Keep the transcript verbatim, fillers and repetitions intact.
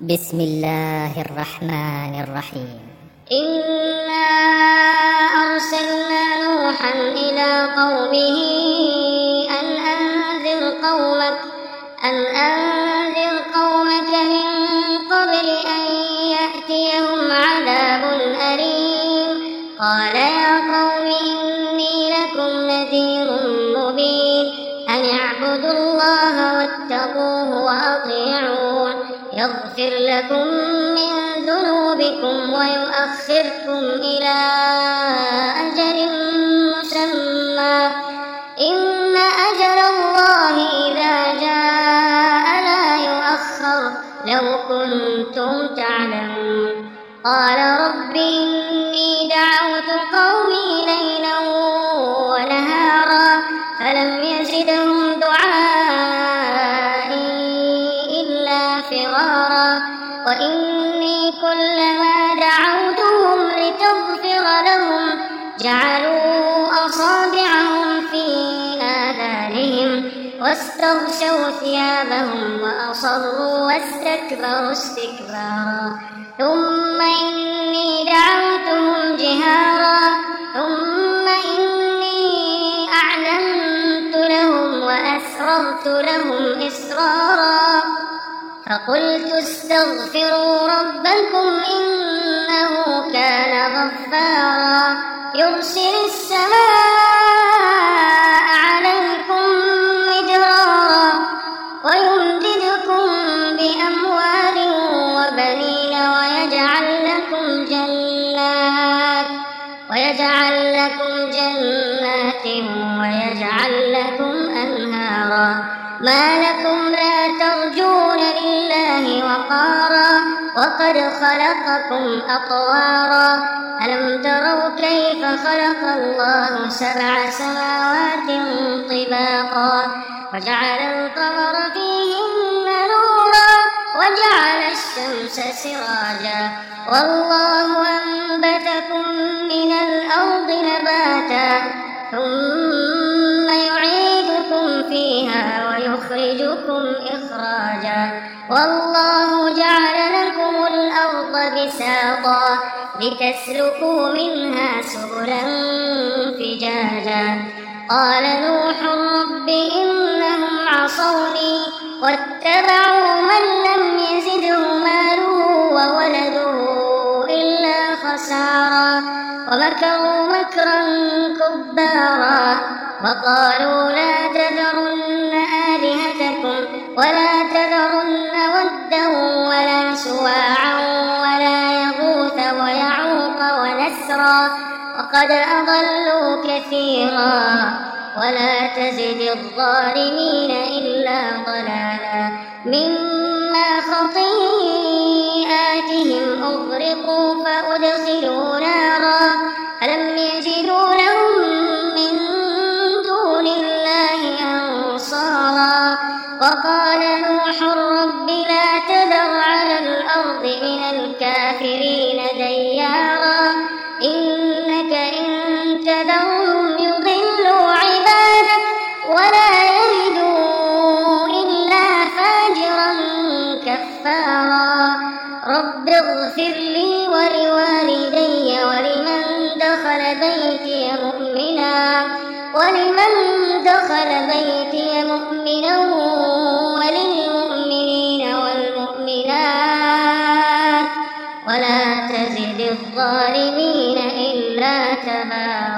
بسم الله الرحمن الرحيم. إنا أرسلنا نوحا إلى قومه أن أنذر قومك أن أنذر قومك من قبل أن يأتيهم عذاب أليم. قال يا قوم إني لكم نذير مبين أن اعبدوا الله واتقوه وأطيعون يغفر لكم من ذنوبكم ويؤخركم إلى أجل مسمى إن أجل الله إذا جاء لا يؤخر لو كنتم تعلمون. قال رب إني دعوت قومي ليلا ونهارا فلم يزدهم دعائي إلا فرارا وإني كلما دعوتهم لتغفر لهم جعلوا أصابعهم في آذانهم واستغشوا ثيابهم وأصروا واستكبروا استكبارا ثم إني دعوتهم جهارا ثم إني أعلنت لهم وأسررت لهم إسرارا فقلت استغفروا ربكم إنه كان غفارا يرسل السماء عليكم مدرارا ويمددكم بأموال وبنين ويجعل لكم جنات ويجعل لكم جنات ويجعل لكم أنهارا ما لكم لا ترجون لله وقارا وقد خلقكم أطوارا ألم تروا كيف خلق الله سبع سماوات طباقا وجعل القمر فيهن نورا وجعل الشمس سراجا والله أنبتكم من الأرض نباتا ثم يعيدكم فيها ويخرجكم إخراجا والله جعل لكم الأرض بساطا لتسلكوا منها سبلا فجاجا قال نوح رب إنهم عصوني واتبعوا من لم يزده ماله وولده إلا خسارا ومكروا مكرا كبارا وقالوا لا تذرن آلهتكم ولا تذرن ودا ولا سواعا ولا يغوث ويعوق ونسرا وقد أضلوا كثيرا ولا تزد الظالمين إلا ضلالا مما خطيئاتهم أغرقوا فأدخلوا نارا فلم يجدوا لهم من دون الله أنصارا وقال نوح رب لا تذر على الأرض من الكافرين ديارا إنك إن تذرهم يضلوا عبادك ولا يلدوا إلا فاجرا كفارا رب اغفر لي ولوالدي ولمن دخل بيتي مؤمنا ولمن دخل بيتي مؤمنا وللمؤمنين والمؤمنات ولا تزد الظالمين إلا تبارا.